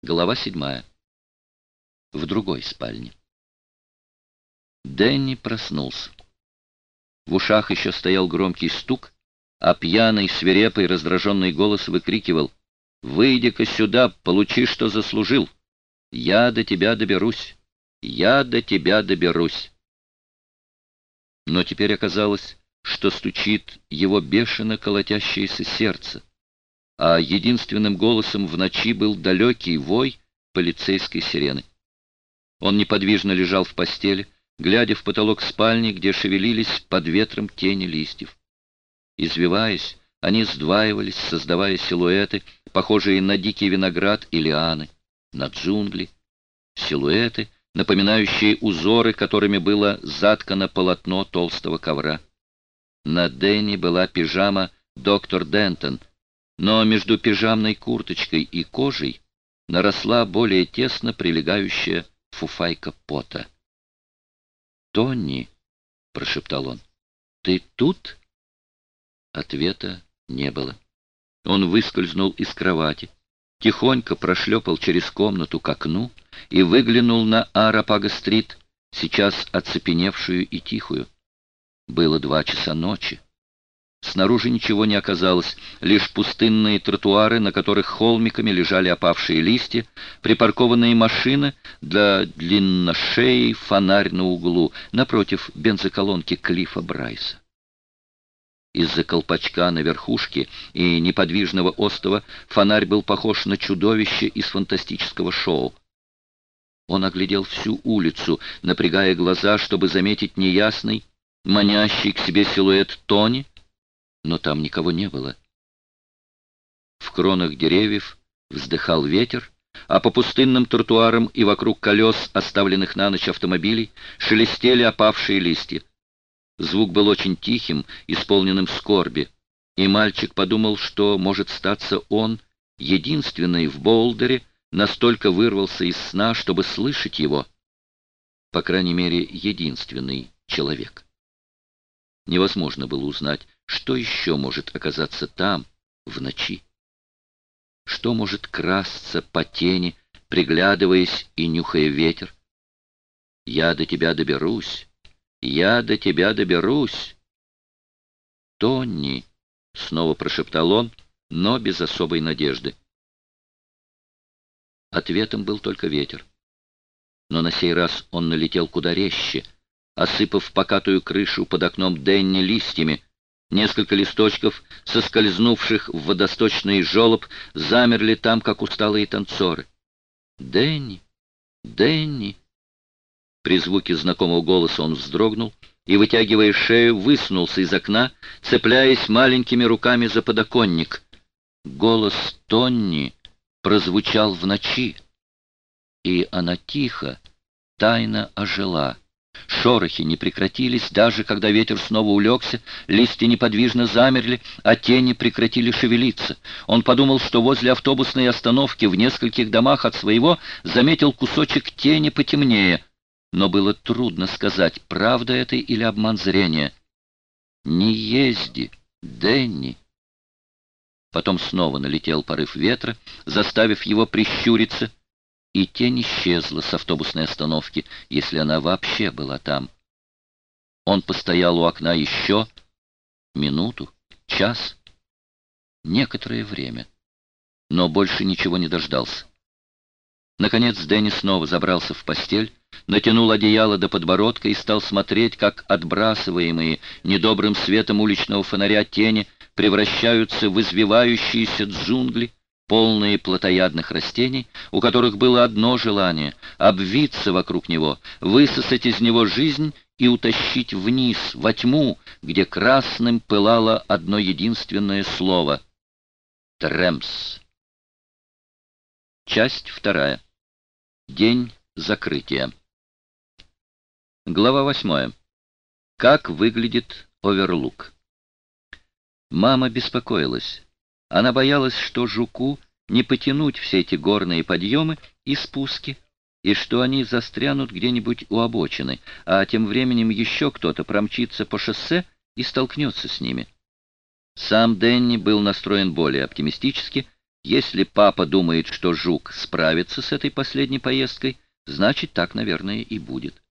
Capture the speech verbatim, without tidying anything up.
Глава седьмая. В другой спальне. Дэнни проснулся. В ушах еще стоял громкий стук, а пьяный, свирепый, раздраженный голос выкрикивал: «Выйди-ка сюда, получи, что заслужил! Я до тебя доберусь! Я до тебя доберусь!» Но теперь оказалось, что стучит его бешено колотящееся сердце, а единственным голосом в ночи был далекий вой полицейской сирены. Он неподвижно лежал в постели, глядя в потолок спальни, где шевелились под ветром тени листьев. Извиваясь, они сдваивались, создавая силуэты, похожие на дикий виноград и лианы, на джунгли. Силуэты, напоминающие узоры, которыми было заткано полотно толстого ковра. На Дэнни была пижама «Доктор Дентон», но между пижамной курточкой и кожей наросла более тесно прилегающая фуфайка пота. «Тони», — прошептал он, — «ты тут?» Ответа не было. Он выскользнул из кровати, тихонько прошлепал через комнату к окну и выглянул на Арапага-стрит, сейчас оцепеневшую и тихую. Было два часа ночи. Снаружи ничего не оказалось, лишь пустынные тротуары, на которых холмиками лежали опавшие листья, припаркованные машины для длинношеей, фонарь на углу, напротив бензоколонки Клиффа Брайса. Из-за колпачка на верхушке и неподвижного остова фонарь был похож на чудовище из фантастического шоу. Он оглядел всю улицу, напрягая глаза, чтобы заметить неясный, манящий к себе силуэт Тони, но там никого не было. В кронах деревьев вздыхал ветер, а по пустынным тротуарам и вокруг колес, оставленных на ночь автомобилей, шелестели опавшие листья. Звук был очень тихим, исполненным скорби, и мальчик подумал, что, может статься, он, единственный в Болдере, настолько вырвался из сна, чтобы слышать его. По крайней мере, единственный человек. Невозможно было узнать, что еще может оказаться там, в ночи. Что может красться по тени, приглядываясь и нюхая ветер? «Я до тебя доберусь! Я до тебя доберусь!» «Тони!» — снова прошептал он, но без особой надежды. Ответом был только ветер. Но на сей раз он налетел куда резче, осыпав покатую крышу под окном Дэнни листьями. Несколько листочков, соскользнувших в водосточный желоб, замерли там, как усталые танцоры. «Дэнни! Дэнни!» При звуке знакомого голоса он вздрогнул и, вытягивая шею, высунулся из окна, цепляясь маленькими руками за подоконник. Голос Тонни прозвучал в ночи, и она тихо, тайно ожила. Шорохи не прекратились, даже когда ветер снова улегся, листья неподвижно замерли, а тени прекратили шевелиться. Он подумал, что возле автобусной остановки в нескольких домах от своего заметил кусочек тени потемнее, но было трудно сказать, правда это или обман зрения. «Не езди, Дэнни!» Потом снова налетел порыв ветра, заставив его прищуриться, и тень исчезла с автобусной остановки, если она вообще была там. Он постоял у окна еще минуту, час, некоторое время, но больше ничего не дождался. Наконец Дэнни снова забрался в постель, натянул одеяло до подбородка и стал смотреть, как отбрасываемые недобрым светом уличного фонаря тени превращаются в извивающиеся джунгли, полные плотоядных растений, у которых было одно желание — обвиться вокруг него, высосать из него жизнь и утащить вниз, во тьму, где красным пылало одно единственное слово — Тремс. Часть вторая. День закрытия. Глава восьмая. Как выглядит Оверлук? Мама беспокоилась. Она боялась, что жуку не потянуть все эти горные подъемы и спуски, и что они застрянут где-нибудь у обочины, а тем временем еще кто-то промчится по шоссе и столкнется с ними. Сам Дэнни был настроен более оптимистически Если папа думает, что Жук справится с этой последней поездкой, значит, так, наверное, и будет.